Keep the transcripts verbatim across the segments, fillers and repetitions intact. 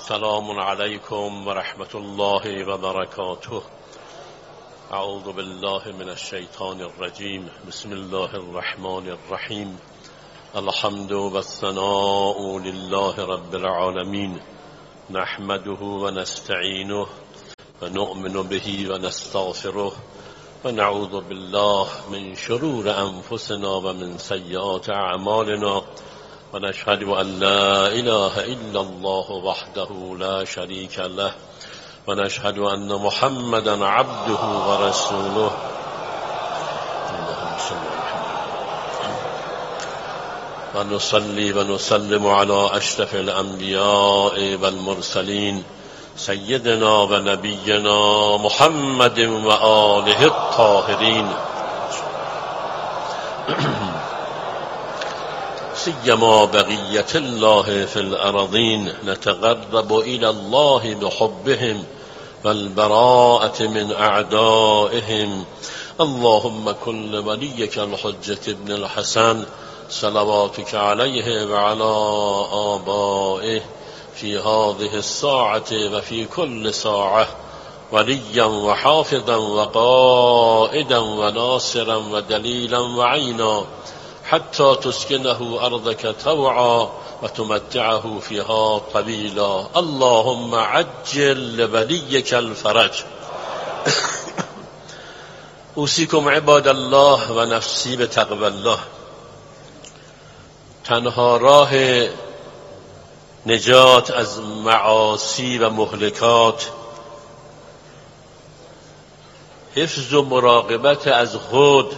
السلام عليكم ورحمة الله وبركاته. أعوذ بالله من الشيطان الرجيم. بسم الله الرحمن الرحيم. الحمد والثناء لله رب العالمين، نحمده ونستعينه ونؤمن به ونستغفره ونعوذ بالله من شرور أنفسنا ومن سيئات أعمالنا، ونشهد أن لا إله إلا الله وحده لا شريك له، ونشهد أن محمدا عبده ورسوله. ونصلي ونسلم على أشرف الأنبياء والمرسلين سيدنا ونبينا محمد وآله الطاهرين، سيما بقية الله في الأرضين. نتقرب إلى الله بحبهم والبراءة من أعدائهم. اللهم كن لوليك الحجة ابن الحسن صلواتك عليه وعلى آبائه في هذه الساعة وفي كل ساعة وليا وحافظا وقائدا وناصرا ودليلا وعينا، حتى تسكنه أرضك طوعا وتمتعه فيها طويلا. اللهم عجل لوليك الفرج. اوصيكم عباد الله و نفسی به تقوی الله. تنها راه نجات از معاصی و مهلکات حفظ و مراقبت از خود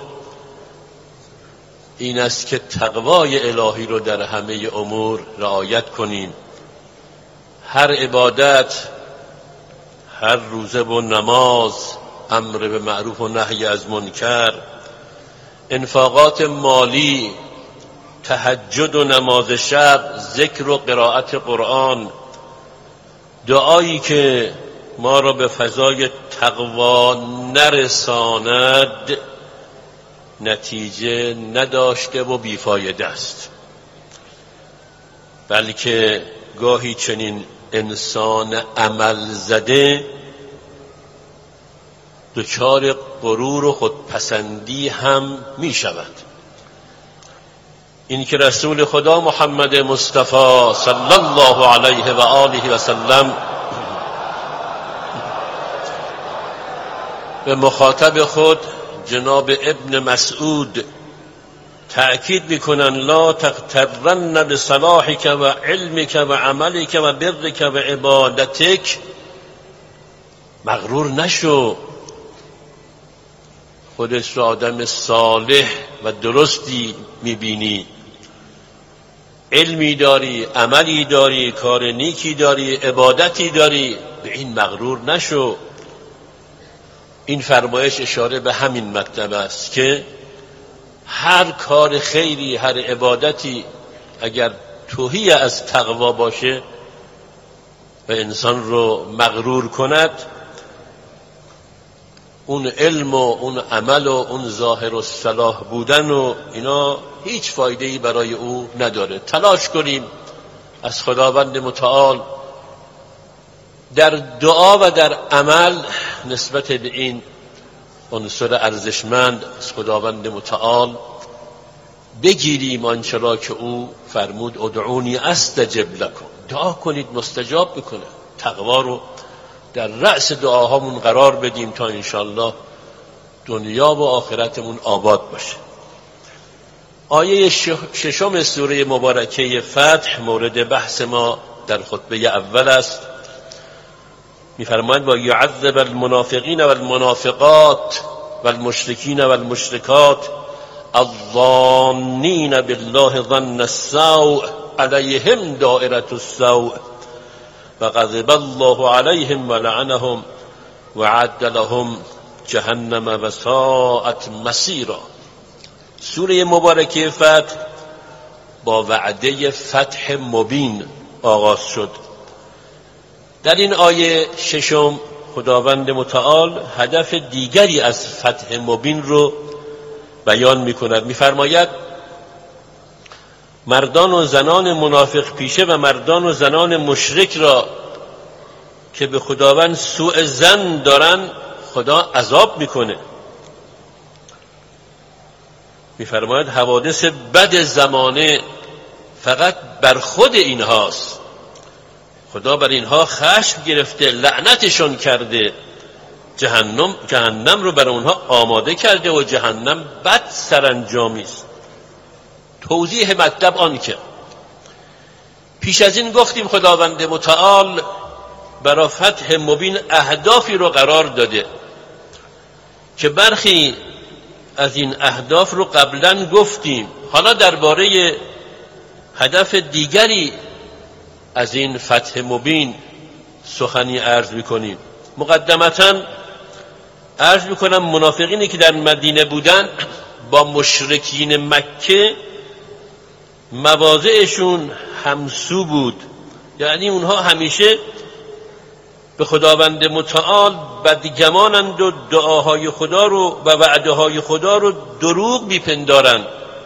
این است که تقوای الهی رو در همه امور رعایت کنیم. هر عبادت، هر روزه و نماز، امر به معروف و نهی از منکر، انفاقات مالی، تهجد و نماز شب، ذکر و قرائت قرآن، دعایی که ما را به فضای تقوا نرساند نتیجه نداشته و بیفایده است، بلکه گاهی چنین انسان عمل زده دچار غرور و خودپسندی هم می شود. این که رسول خدا محمد مصطفی صلی الله علیه و آله و سلم به مخاطب خود جناب ابن مسعود تأکید میکنن لا تغترن بصلاحك و علمك و عملك و برك و عبادتك. مغرور نشو، خودت رو آدم صالح و درستی میبینی، علمی داری، عملی داری، کار نیکی داری، عبادتی داری، به این مغرور نشو. این فرمایش اشاره به همین مطلب است که هر کار خیری، هر عبادتی اگر توهی از تقوا باشه و انسان رو مغرور کند، اون علم و اون عمل و اون ظاهر و صلاح بودن و اینا هیچ فایده‌ای برای او نداره. تلاش کنیم از خداوند متعال در دعا و در عمل نسبت به این عنصر ارزشمند از خداوند متعال بگیریم آنچه را که او فرمود ادعونی استجب لکم. دعا کنید مستجاب میکنه. تقوا رو در رأس دعاهامون قرار بدیم تا انشالله دنیا و آخرتمون آباد باشه. آیه ششم سوره مبارکه فتح مورد بحث ما در خطبه اول است. می‌فرماید و یعذب المنافقین والمنافقات والمشرکین والمشرکات الظانین بالله ظن السوء علیهم دائرة السوء وغضب الله علیهم ولعنهم وعد لهم جهنم وساءت مصیرا. سوره مبارکه فتح با وعده فتح مبین آغاز شد. در این آیه ششم خداوند متعال هدف دیگری از فتح مبین رو بیان می‌کند. می‌فرماید مردان و زنان منافق پیشه و مردان و زنان مشرک را که به خداوند سوء ظن دارن خدا عذاب میکنه. میفرماید حوادث بد زمانه فقط بر خود اینهاست، خدا بر اینها خشم گرفته، لعنتشون کرده، جهنم جهنم رو بر اونها آماده کرده و جهنم بد سرانجامی است. توضیح مطلب آن که پیش از این گفتیم خداوند متعال برای فتح مبین اهدافی رو قرار داده که برخی از این اهداف رو قبلا گفتیم. حالا درباره هدف دیگری از این فتح مبین سخنی عرض میکنیم. مقدمتاً عرض میکنم منافقینی که در مدینه بودن با مشرکین مکه مواضعشون همسو بود، یعنی اونها همیشه به خداوند متعال بدگمانند و دعاهای خدا رو و وعده های خدا رو دروغ میپندارند.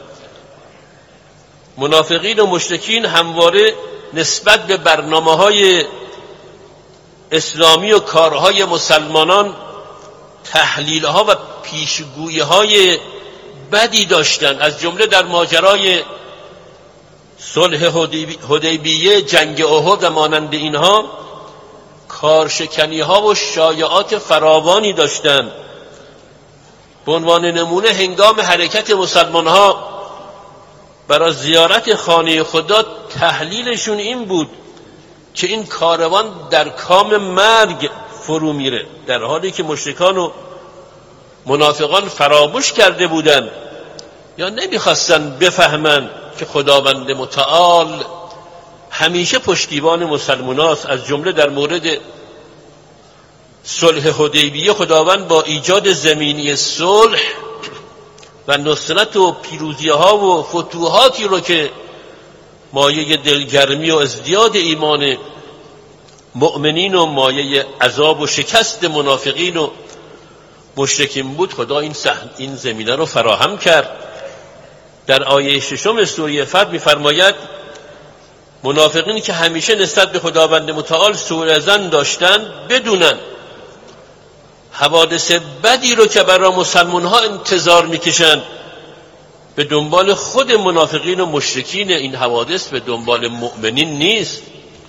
منافقین و مشرکین همواره نسبت به برنامه های اسلامی و کارهای مسلمانان تحلیل ها و پیشگویی های بدی داشتند. از جمله در ماجرای صلح حدیبیه، جنگ احد و مانند اینها کارشکنی ها و شایعات فراوانی داشتند. به عنوان نمونه هنگام حرکت مسلمان ها برای زیارت خانه خدا تحلیلشون این بود که این کاروان در کام مرگ فرو میره، در حالی که مشرکان و منافقان فراموش کرده بودند یا نمیخواستن بفهمن که خداوند متعال همیشه پشتیبان مسلمان است. از جمله در مورد صلح حدیبیه خداوند با ایجاد زمینی صلح و نصرت و پیروزی ها و فتوحاتی رو که مایه دلگرمی و ازدیاد ایمان مؤمنین و مایه عذاب و شکست منافقین و مشرکین بود، خدا این سحن این زمینه رو فراهم کرد. در آیه ششم سوره فتح می‌فرماید منافقین که همیشه نسبت به خداوند متعال سوء ظن داشتن بدونن حوادث بدی رو که برای مسلمان ها انتظار میکشن به دنبال خود منافقین و مشرکین، این حوادث به دنبال مؤمنین نیست.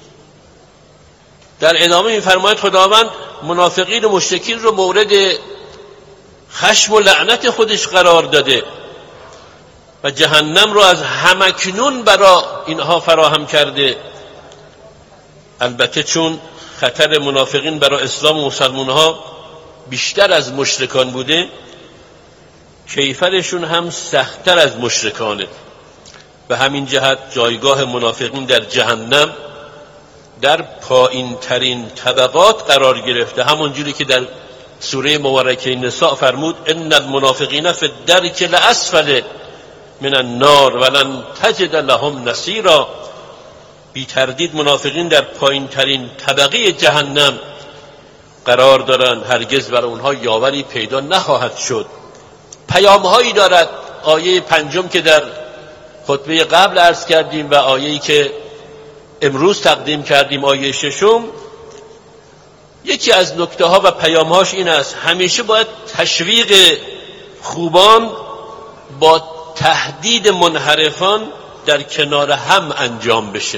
در ادامه می‌فرماید خداوند منافقین و مشرکین رو مورد خشم و لعنت خودش قرار داده و جهنم رو از همکنون برای اینها فراهم کرده. البته چون خطر منافقین برای اسلام و مسلمان ها بیشتر از مشرکان بوده، کیفرشون هم سخت‌تر از مشرکانه. به همین جهت جایگاه منافقین در جهنم در پایین ترین طبقات قرار گرفته، همونجوری که در سوره مبارکه نساء فرمود ان المنافقین فی الدرک الاسفل من النار ولن تجد لهم نصیرا. بی تردید منافقین در پایین ترین طبقه جهنم قرار دارند، هرگز برای اونها یاوری پیدا نخواهد شد. پیام‌هایی دارد آیه پنجم که در خطبه قبل عرض کردیم و آیه‌ای که امروز تقدیم کردیم آیه ششم. یکی از نکته ها و پیام‌هاش این است همیشه باید تشویق خوبان با تهدید منحرفان در کنار هم انجام بشه.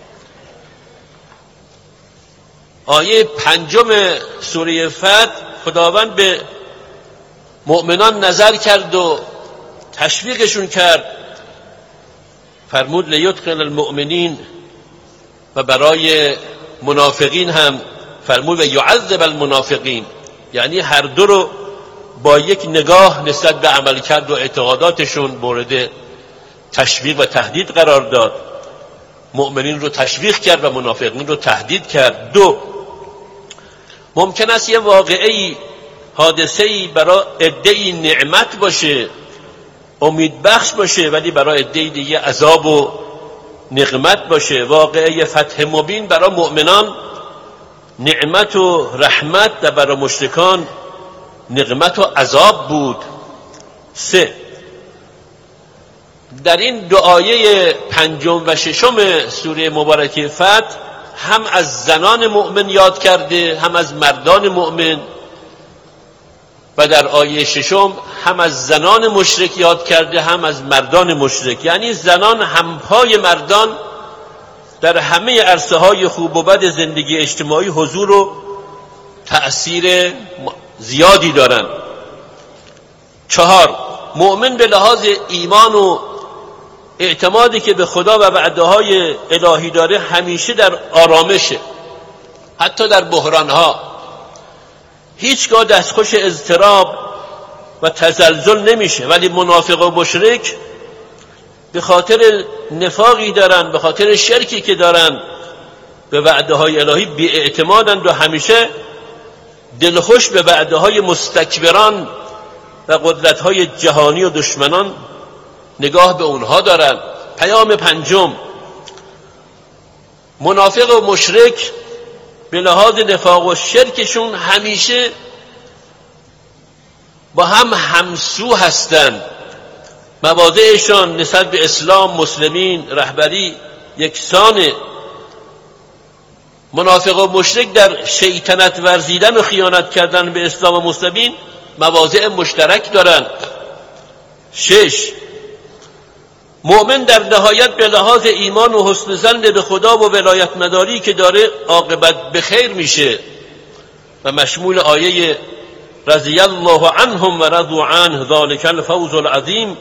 آیه پنجم سوره فتح خداوند به مؤمنان نظر کرد و تشویقشون کرد، فرمود لیدخل المؤمنین، و برای منافقین هم فرمود و یعذب المنافقین، یعنی هر دو رو با یک نگاه نسبت به عمل کرد و اعتقاداتشون مورد تشویق و تهدید قرار داد. مؤمنین رو تشویق کرد و منافقین رو تهدید کرد. دو، ممکن است یه واقعی حادثه‌ای برای عده‌ای نعمت باشه، امید بخش باشه، ولی برای عده‌ای دیگه عذاب و نقمت باشه. واقعه فتح مبین برای مؤمنان نعمت و رحمت و برای مشرکان نقمت و عذاب بود. سه، در این دو آیه پنجم و ششم سوره مبارکه فتح هم از زنان مؤمن یاد کرده هم از مردان مؤمن، و در آیه ششم هم از زنان مشرک یاد کرده هم از مردان مشرک، یعنی زنان همپای مردان در همه عرصه های خوب و بد زندگی اجتماعی حضور و تأثیر زیادی دارند. چهار، مؤمن به لحاظ ایمان و اعتمادی که به خدا و وعده‌های الهی داره همیشه در آرامشه، حتی در بحرانها هیچگاه دستخوش اضطراب و تزلزل نمیشه. ولی منافق و مشرک به خاطر نفاقی دارن، به خاطر شرکی که دارن به وعده‌های الهی بی‌اعتمادند و همیشه دلخوش به وعده‌های مستکبران و قدرت‌های جهانی و دشمنان نگاه به اونها دارن. پیام پنجم، منافق و مشرک به لحاظ نفاق و شرکشون همیشه با هم همسو هستند. مواضعشان نسبت به اسلام، مسلمین، رهبری یکسانه. منافق و مشرک در شیطنت ورزیدن و خیانت کردن به اسلام و مسلمین مواضع مشترک دارند. شش، مؤمن در نهایت به لحاظ ایمان و حسن ظن به خدا و ولایت مداری که داره عاقبت به خیر میشه و مشمول آیه رضی الله عنهم و رضوا عنه ذلک الفوز العظیم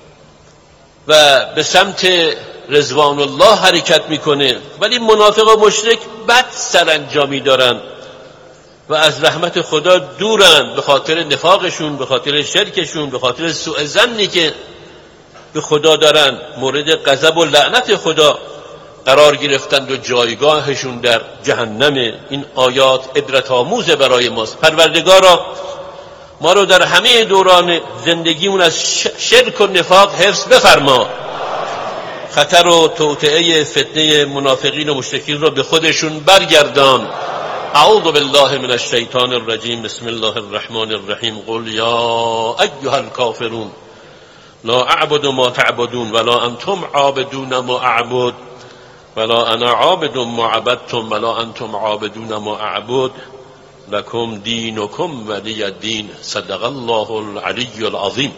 و به سمت رضوان الله حرکت میکنه. ولی منافق و مشرک بد سرانجامی دارن و از رحمت خدا دورن به خاطر نفاقشون، به خاطر شرکشون، به خاطر سوء ظنی که به خدا دارن، مورد غضب و لعنت خدا قرار گرفتند و جایگاهشون در جهنم. این آیات عبرت آموز برای ماست. پروردگارا ما رو در همه دوران زندگیمون از شرک و نفاق حفظ بفرما. خطر و توطئه فتنه منافقین و مشرکین رو به خودشون برگردان. اعوذ بالله من الشیطان الرجیم. بسم الله الرحمن الرحیم. قل یا ایها الکافرون لا اعبد ما تعبدون ولا انتم عابدون ما اعبد ولا انا عابد ما عبدتم ولا انتم عابدون ما اعبد لكم دینکم ولی الدین. صدق الله العلی العظیم.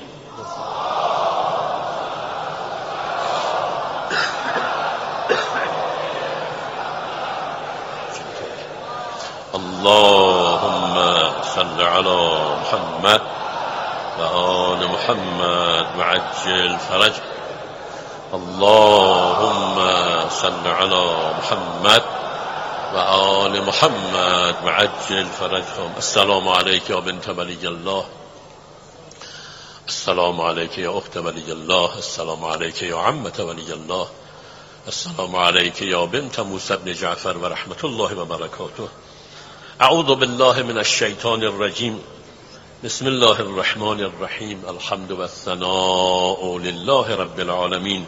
اللهم صل على محمد و آل محمد وعجل فرج. اللهم صل على محمد و آل محمد وعجل فرجهم. السلام علیک یا بنت ولی الله، السلام علیک یا اخت ولی الله، السلام علیک یا عمت ولی الله، السلام علیک یا بنت موسی بن جعفر و رحمت الله و برکاته. اعوذ بالله من الشیطان الرجیم. بسم الله الرحمن الرحیم. الحمد و الثناء لله رب العالمین.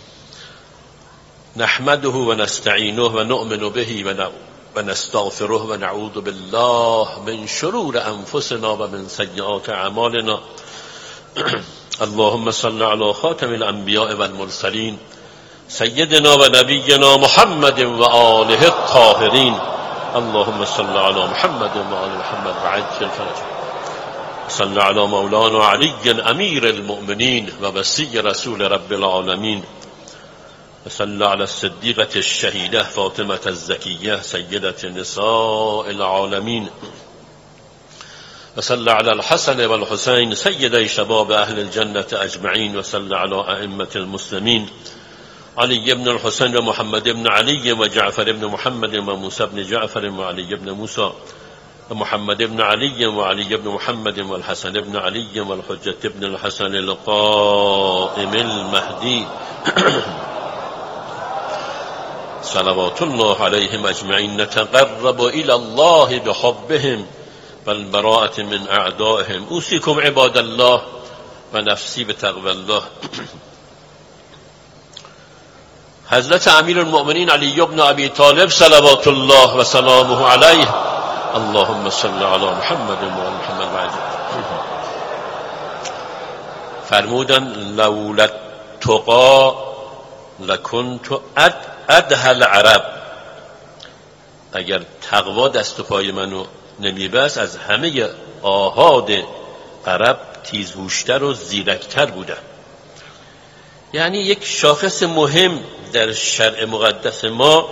نحمده و نستعینه و نؤمن به و نستغفره و نعوذ بالله من شرور انفسنا و من سیئات اعمالنا. اللهم صل علی خاتم الانبیاء والمرسلین سیدنا و نبینا محمد و آله الطاهرین. اللهم صل على محمد و آل محمد و عجل فرجه. صل على مولانا علی امیر المؤمنین و وصی رسول رب العالمین. وصل على الصديقة الشهيدة فاطمة الزكية سيدة نساء العالمين. وصل على الحسن والحسين سيدي شباب أهل الجنة أجمعين. وصل على أئمة المسلمين علي بن الحسين ومحمد بن علي وجعفر بن محمد وموسى بن جعفر وعلي بن موسى ومحمد بن علي وعلي بن محمد والحسن بن علي والحجة بن الحسن القائم المهدي صلوات الله عليهم أجمعين. نتقرب إلى الله بحبهم والبراءة من أعدائهم. أوصيكم عباد الله ونفسي بتقوى الله. حضرت امیر المؤمنین علی بن ابی طالب صلوات الله و سلامه علیه. اللهم صل علی محمد و آل محمد و عجل. فرمودن لولا التقى لكنت اد ادهل العرب. اگر تقوا دست و پای منو نمیبست از همه آحاد عرب تیزهوشتر و زیرکتر بودم. یعنی یک شاخص مهم در شرع مقدس ما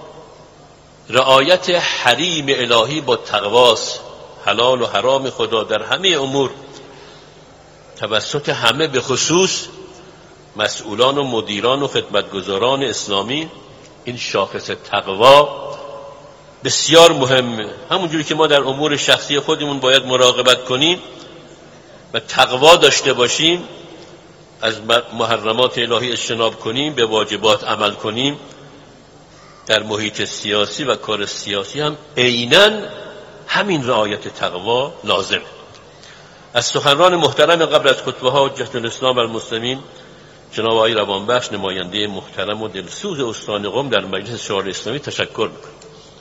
رعایت حریم الهی با تقواست. حلال و حرام خدا در همه امور توسط همه، به خصوص مسئولان و مدیران و خدمتگزاران اسلامی، این شاخص تقوا بسیار مهمه. همونجوری که ما در امور شخصی خودمون باید مراقبت کنیم و تقوا داشته باشیم، از محرمات الهی اجتناب کنیم، به واجبات عمل کنیم، در محیط سیاسی و کار سیاسی هم عیناً همین رعایت تقوا لازمه. از سخنران محترم قبل از خطبه ها حجت الاسلام و المسلمین جناب آقای روانبخش، نماینده محترم و دلسوز استان قم در مجلس شورای اسلامی تشکر میکنم.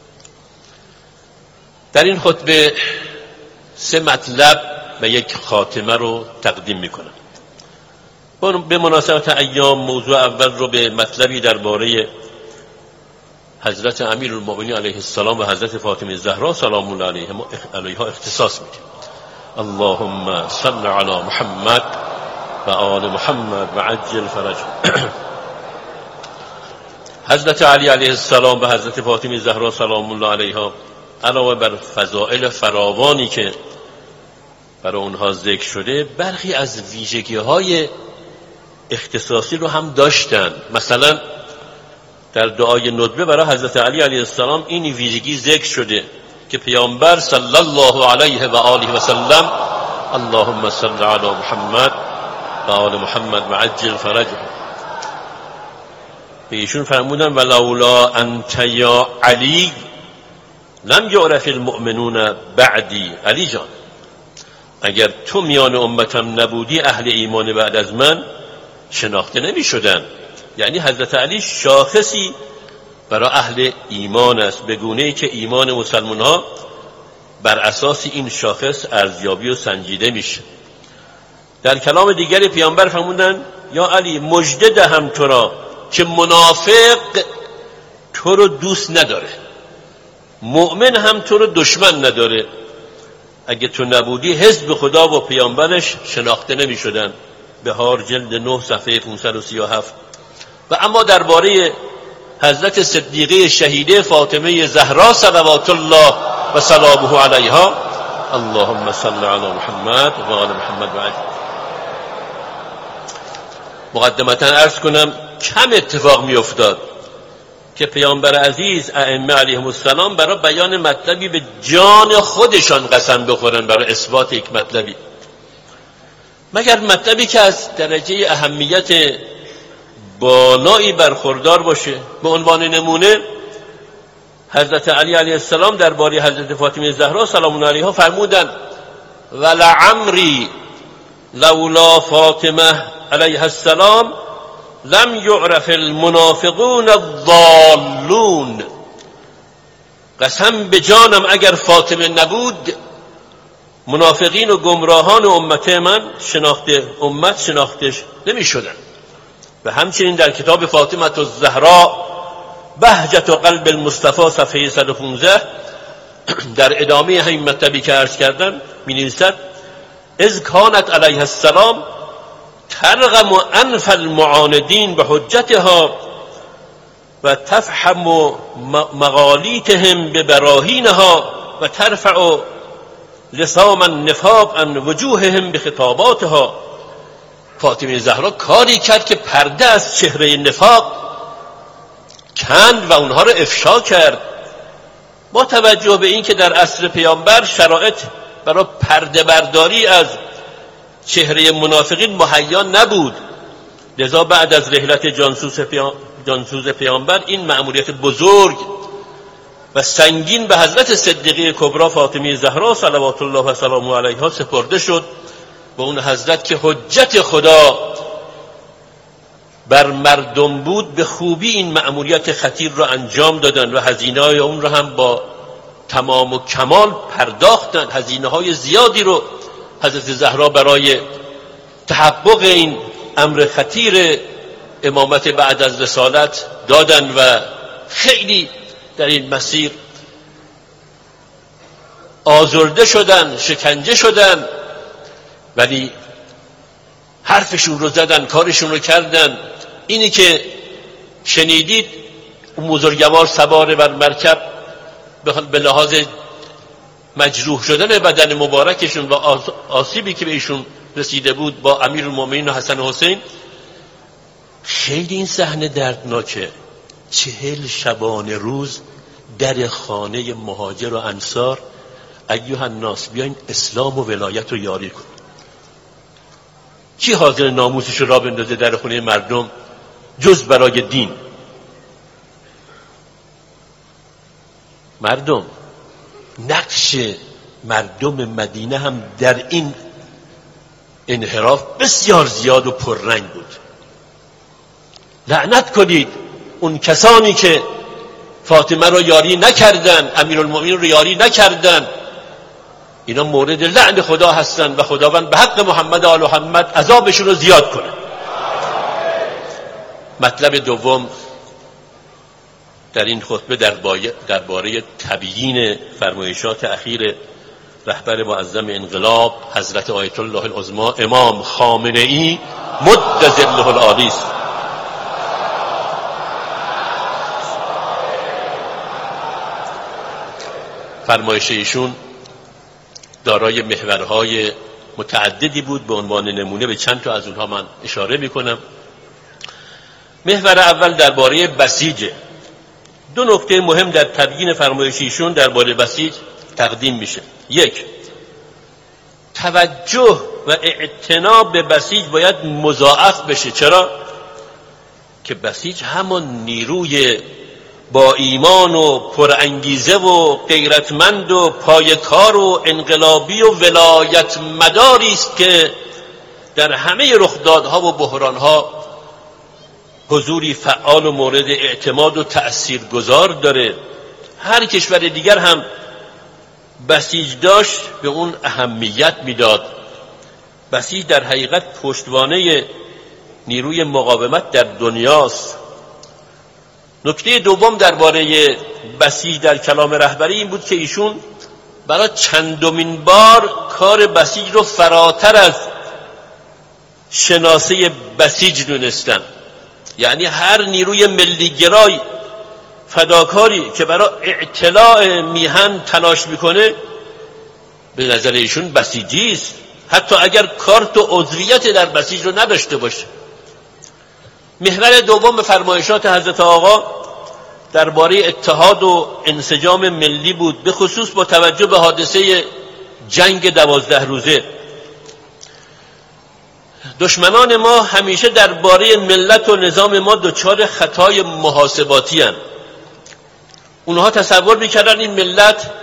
در این خطبه سه مطلب و یک خاتمه رو تقدیم میکنم. به مناسبت ایام موضوع اول رو به مطلبی درباره حضرت امیرالمؤمنین علیه السلام و حضرت فاطمه زهرا سلام الله علیها اختصاص میدیم. اللهم صل علی محمد و آل محمد و عجل فرج. حضرت علی علیه السلام و حضرت فاطمه زهرا سلام الله علیها علاوه بر فضائل فراوانی که برای اونها ذکر شده، برخی از ویژگی‌های اختصاصی رو هم داشتن. مثلا در دعای ندبه برای حضرت علی علیه السلام این ویژگی ذکر شده که پیامبر صلی الله علیه و آله و سلم اللهم صل علی محمد و آل محمد و عجل فرجه، به ایشون فرمودن ولولا انت یا علی لم یعرف المؤمنون بعدی. علی جان، اگر تو میان امتم نبودی اهل ایمان بعد از من شناخته نمی شدن. یعنی حضرت علی شاخصی برای اهل ایمان است، به گونه‌ای که ایمان مسلمان ها بر اساس این شاخص ارزیابی و سنجیده میشه. در کلام دیگری پیامبر فرمودن یا علی مژده دهم تو را که منافق تو رو دوست نداره، مؤمن هم تو رو دشمن نداره. اگه تو نبودی حزب خدا و پیامبرش شناخته نمی شدن. بهار جلد نه صفحه پانصد و سی و هفت. و اما درباره حضرت صدیقه شهیده فاطمه زهرا صلوات الله و سلامه علیها اللهم صل علی محمد و آل محمد و عجل. مقدمتا عرض کنم کم اتفاق می افتاد که پیامبر عزیز ائمه علیهم السلام برای بیان مطلبی به جان خودشان قسم بخورن برای اثبات یک مطلبی، مگر مطلبی که از درجه اهمیت بالایی برخوردار باشه. به عنوان نمونه حضرت علی علیه السلام درباره حضرت فاطمه زهرا سلام الله علیها فرمودند ولعمری لولا فاطمه علیها السلام لم یعرف المنافقون الضالون. قسم به جانم اگر فاطمه نبود منافقین و گمراهان امت من شناخته امت شناختش نمی شدن. و همچنین در کتاب فاطمه الزهرا بهجت و قلب المصطفى صفحه صد و پانزده در ادامه همین مطلبی که عرض کردم می نویسد اذ کانت علیها السلام ترغم انف المعاندین به حجتها و تفهم مغالیتهم به براهینها و ترفع لسام النفاق عن وجوههم به خطاباتها. فاطمه زهرا کاری کرد که پرده از چهره نفاق کند و اونها رو افشا کرد. با توجه به این که در عصر پیامبر شرایط برای پرده برداری از چهره منافقین مهیا نبود، لذا بعد از رحلت جانسوز پیامبر این مأموریت بزرگ و سنگین به حضرت صدیقه کبری فاطمه زهرا صلوات الله و سلامه علیها سپرده شد و اون حضرت که حجت خدا بر مردم بود به خوبی این مأموریت خطیر را انجام دادن و هزینه های اون را هم با تمام و کمال پرداختن. هزینه های زیادی رو حضرت زهرا برای تحقق این امر خطیر امامت بعد از رسالت دادن و خیلی در این مسیر آزرده شدن، شکنجه شدن، ولی حرفشون رو زدن، کارشون رو کردن. اینی که شنیدید اون بزرگوار سوار بر مرکب به لحاظ مجروح شدن بدن مبارکشون و آسیبی که به ایشون رسیده بود با امیرالمومنین و حسن و حسین، خیلی این صحنه دردناکه. چهل شبانه روز در خانه مهاجر و انصار، ایها الناس بیاین اسلام و ولایت رو یاری کن. کی حاضر ناموسش رو را بندازه در خونه مردم جز برای دین؟ مردم، نقش مردم مدینه هم در این انحراف بسیار زیاد و پررنگ بود. لعنت کنید اون کسانی که فاطمه رو یاری نکردن، امیرالمومنین رو یاری نکردن. اینا مورد لعن خدا هستن و خداوند به حق محمد و آل محمد عذابشون رو زیاد کنه. مطلب دوم در این خطبه درباره تبیین فرمایشات اخیر رهبر معظم انقلاب حضرت آیت الله العظما امام خامنه ای مد ظله العالی است. فرمایش ایشون دارای محورهای متعددی بود. به عنوان نمونه به چند تا از اونها من اشاره میکنم. محور اول درباره بسیجه. دو نکته مهم در تبیین فرمایش ایشون درباره بسیج تقدیم میشه. یک، توجه و اعتنا به بسیج باید مضاعف بشه. چرا؟ که بسیج همون نیروی با ایمان و پرانگیزه و غیرتمند و پایکار و انقلابی و ولایت مداری است که در همه رخدادها و بحرانها حضوری فعال و مورد اعتماد و تأثیرگذار داره. هر کشور دیگر هم بسیج داشت به اون اهمیت میداد. بسیج در حقیقت پشتوانه نیروی مقاومت در دنیاست. نکته دوم درباره بسیج در کلام رهبری این بود که ایشون برای چندمین بار کار بسیج رو فراتر از شناسه بسیج دونستن. یعنی هر نیروی ملیگرای فداکاری که برای اعتلاع میهن تلاش میکنه به نظر ایشون بسیجی است، حتی اگر کارت و عضویت در بسیج رو نداشته باشه. محور دوم فرمایشات حضرت آقا درباره اتحاد و انسجام ملی بود، به خصوص با توجه به حادثه جنگ دوازده روزه. دشمنان ما همیشه درباره ملت و نظام ما دچار خطای محاسباتی هستند. اونها تصور میکردن این ملت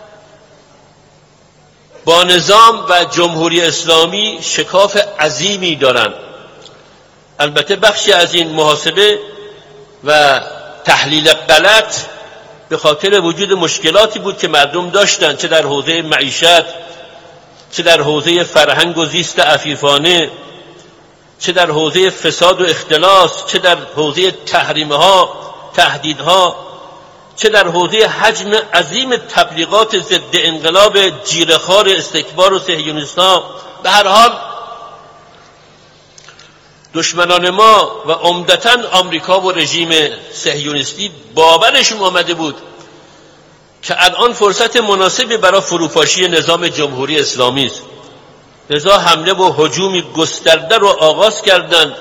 با نظام و جمهوری اسلامی شکاف عظیمی دارند. البته بخشی از این محاسبه و تحلیل غلط به خاطر وجود مشکلاتی بود که مردم داشتند، چه در حوزه معیشت، چه در حوزه فرهنگ و زیست عفیفانه، چه در حوزه فساد و اختلاس، چه در حوزه تحریم‌ها، تهدیدها، چه در حوزه حجم عظیم تبلیغات ضد انقلاب جیره‌خوار استکبار و صهیونیست‌ها. به هر حال دشمنان ما و عمدتاً آمریکا و رژیم صهیونیستی باورشون آمده بود که الان فرصت مناسبی برای فروپاشی نظام جمهوری اسلامی است. لذا حمله و هجومی گسترده رو آغاز کردند.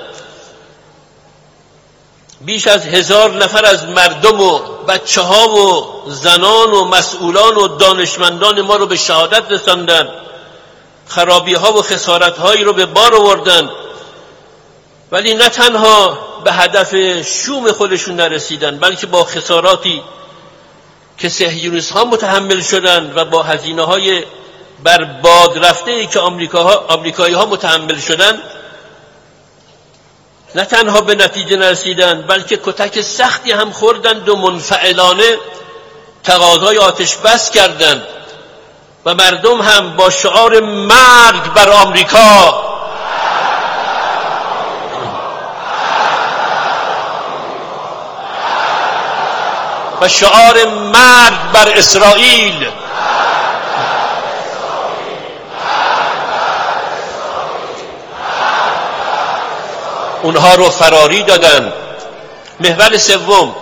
بیش از هزار نفر از مردم و بچه ها و زنان و مسئولان و دانشمندان ما رو به شهادت رساندند. خرابی ها و خسارت هایی رو به بار آوردند، ولی نه تنها به هدف شوم خودشون نرسیدن، بلکه با خساراتی که صهیونیست ها متحمل شدند و با هزینه های برباد رفته ای که آمریکایی ها متحمل شدند، نه تنها به نتیجه نرسیدند بلکه کتک سختی هم خوردند و منفعلانه تقاضای آتش بس کردند و مردم هم با شعار مرگ بر آمریکا و شعار مرگ بر اسرائیل اونها رو فراری دادن. محور سوم،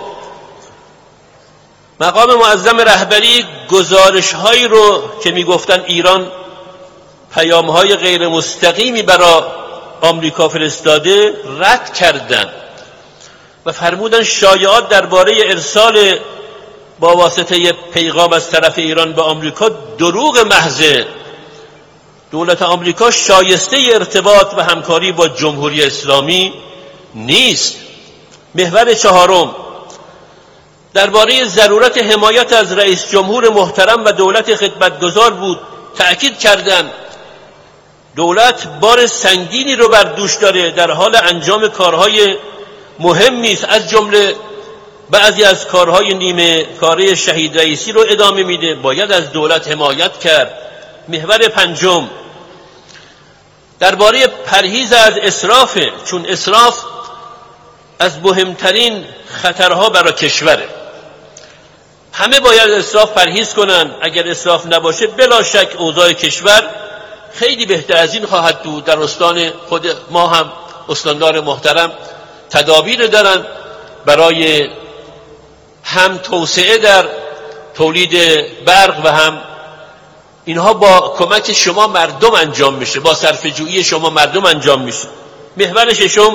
مقام معظم رهبری گزارش هایی رو که میگفتن ایران پیام های غیر مستقیمی برای آمریکا فرستاده رد کردند و فرمودن شایعات درباره ارسال با واسطه پیغام از طرف ایران به آمریکا دروغ محضه. دولت آمریکا شایسته ارتباط و همکاری با جمهوری اسلامی نیست. محور چهارم، درباره ضرورت حمایت از رئیس جمهور محترم و دولت خدمتگزار بود. تأکید کردند دولت بار سنگینی رو بر دوش داره، در حال انجام کارهای مهمی است، از جمله بعضی از کارهای نیمه کاره شهید رئیسی رو ادامه میده، باید از دولت حمایت کرد. محور پنجم، درباره پرهیز از اسراف، چون اسراف از مهمترین خطرها برای کشوره. همه باید اسراف پرهیز کنن. اگر اسراف نباشه بلا شک اوضاع کشور خیلی بهتر از این خواهد بود. در استان خود ما هم استاندار محترم تدابیر دارن برای هم توسعه در تولید برق و هم اینها با کمک شما مردم انجام میشه، با صرفه‌جویی شما مردم انجام میشه. محور ششم،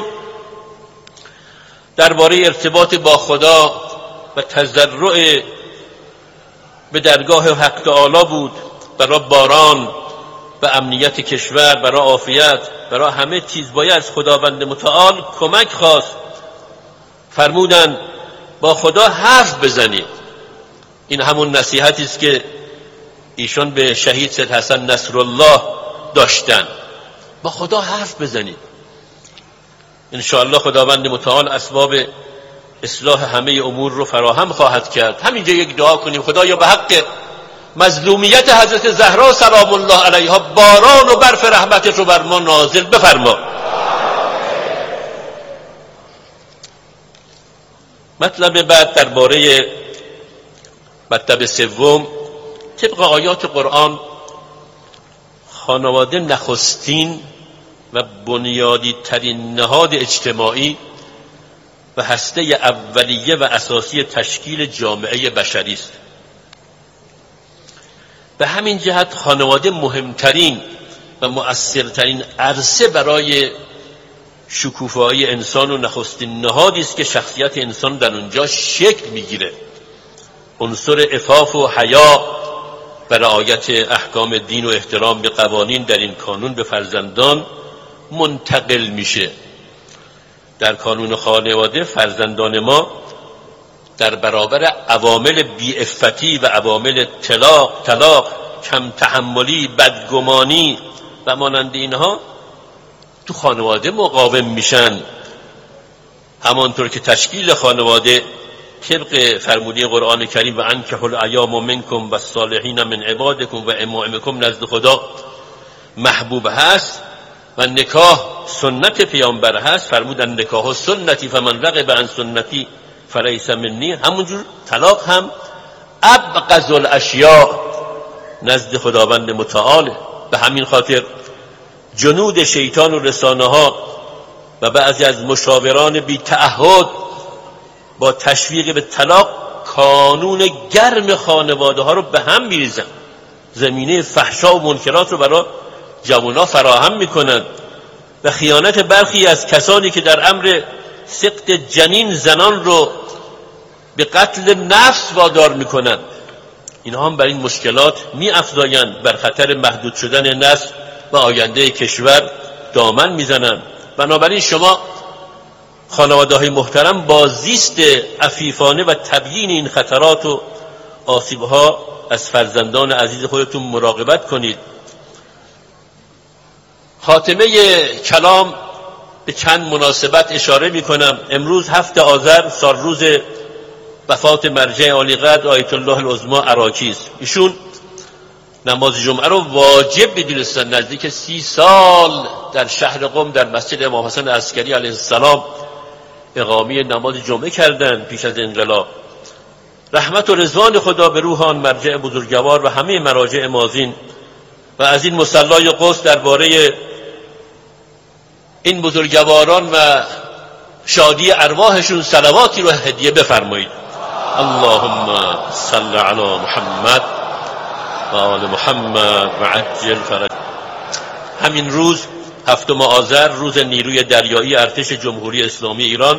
درباره ارتباط با خدا و تضرع به درگاه حق تعالی بود، برای باران و امنیت کشور، برای عافیت، برای همه چیز باید از خداوند متعال کمک خواست. فرمودن با خدا حرف بزنید. این همون نصیحتی است که ایشان به شهید سید حسن نصرالله داشتن. با خدا حرف بزنید. انشاءالله خداوند متعال اسباب اصلاح همه امور رو فراهم خواهد کرد. همینجا یک دعا کنیم: خدایا به حق مظلومیت حضرت زهرا سلام الله علیها باران و برف رحمتت رو بر ما نازل بفرما. مطلب بعد درباره مطلب سوم، طبق آیات قرآن خانواده نخستین و بنیادی ترین نهاد اجتماعی و هسته اولیه و اساسی تشکیل جامعه بشری است. به همین جهت خانواده مهمترین و مؤثرترین عرصه برای شکوفایی انسان و نخستین نهادی است که شخصیت انسان در اونجا شکل میگیره. عنصر عفاف و حیا و رعایت احکام دین و احترام به قوانین در این کانون به فرزندان منتقل میشه. در کانون خانواده فرزندان ما در برابر عوامل بی‌عفتی و عوامل طلاق، طلاق، کم تحملی، بدگمانی و مانند اینها تو خانواده مقاوم میشن. همانطور که تشکیل خانواده طبق فرموده قرآن کریم و انکحوا الایام منکم و الصالحین من عبادکم و امائمکم نزد خدا محبوب هست و نکاح سنت پیامبر هست، فرمودن نکاح سنتی فمن رغب عن سنتی فلیس منی. همونجور طلاق هم ابغض الاشیاء نزد خداوند متعال. به همین خاطر جنود شیطان و رسانه ها و بعضی از مشاوران بی تعهد با تشویق به طلاق کانون گرم خانواده ها رو به هم میریزن، زمینه فحشا و منکرات رو برای جوانها فراهم میکنن و خیانت برخی از کسانی که در امر سقط جنین زنان رو به قتل نفس وادار میکنن، اینها هم بر این مشکلات میافزایند، بر خطر محدود شدن نسل و آینده کشور دامن میزنند. بنابراین شما خانواده های محترم با زیست عفیفانه و تبیین این خطرات و آسیبها از فرزندان عزیز خودتون مراقبت کنید. خاتمه کلام به چند مناسبت اشاره می کنم. امروز هفت آذر سال روز وفات مرجع عالی قدر آیت الله العظمی عراقی است. ایشون نماز جمعه رو واجب بدونستن. نزدیک سی سال در شهر قم در مسجد امام حسن عسکری علیه السلام اقامه نماز جمعه کردند پیش از انقلاب. رحمت و رضوان خدا به روح آن مرجع بزرگوار و همه مراجع ماضین و از این مصلای قدس درباره این بزرگواران و شادی ارواحشون صلواتی رو هدیه بفرمایید. اللهم صل علی محمد و آل محمد و عجل فرج. همین روز هفتم آذر روز نیروی دریایی ارتش جمهوری اسلامی ایران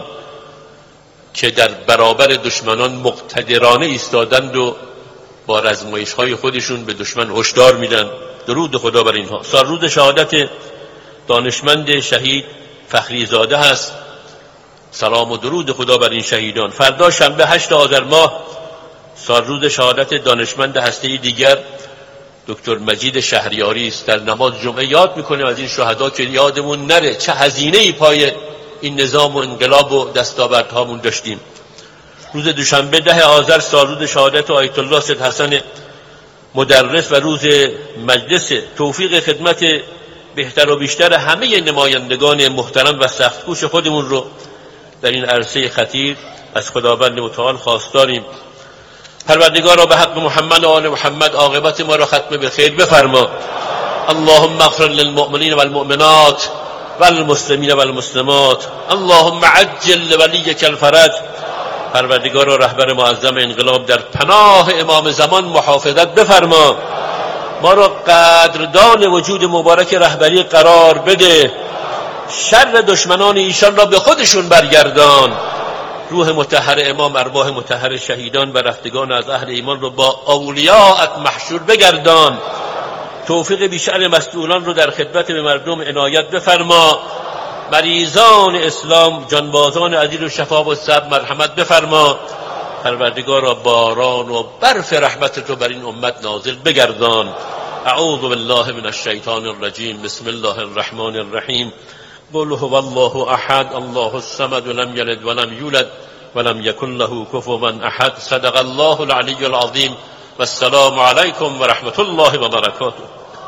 که در برابر دشمنان مقتدرانه ایستادند و با رزمایش‌های خودشون به دشمن هشدار میدن. درود خدا بر اینها. سال روز شهادت دانشمند شهید فخریزاده هست. سلام و درود خدا بر این شهیدان. فردا شنبه هشت آذر ماه سال روز شهادت دانشمند هسته‌ای دیگر دکتر مجید شهریاری است. در نماز جمعه یاد میکنیم از این شهدا که یادمون نره چه هزینه‌ای پای این نظام و انقلاب و دستاوردهامون داشتیم. روز دوشنبه ده آذر سال روز شهادت آیت الله سید حسن مدرس و روز مجلس توفیق خدمت بهتر و بیشتر همه نمایندگان محترم و سخت‌کوش خودمون رو در این عرصه خطیر از خداوند متعال خواستاریم. پروردگارا به حق محمد و آل محمد عاقبت ما را ختم به خیر بفرما. اللهم اغفر للمؤمنین والمؤمنات والمسلمین والمسلمات. اللهم عجل ولیک الفرج. پروردگارا رهبر معظم انقلاب در پناه امام زمان محافظت بفرما. ما را قدردان وجود مبارک رهبری قرار بده. شر دشمنان ایشان را به خودشون برگردان. روح مطهر امام، ارواح مطهر شهیدان و رفتگان از اهل ایمان رو با اولیاءت محشور بگردان. توفیق بیشتر مسئولان رو در خدمت به مردم عنایت بفرما. مریضان اسلام، جانبازان عزیز و شفا و صبر مرحمت بفرما. پروردگارا باران و برف رحمتت رو بر این امت نازل بگردان. اعوذ بالله من الشیطان الرجیم. بسم الله الرحمن الرحیم. قل هو الله احد الله الصمد لم یلد ولم یولد ولم یکن له کفوا احد. صدق الله العلی العظیم. و السلام علیکم و رحمت الله و برکاته.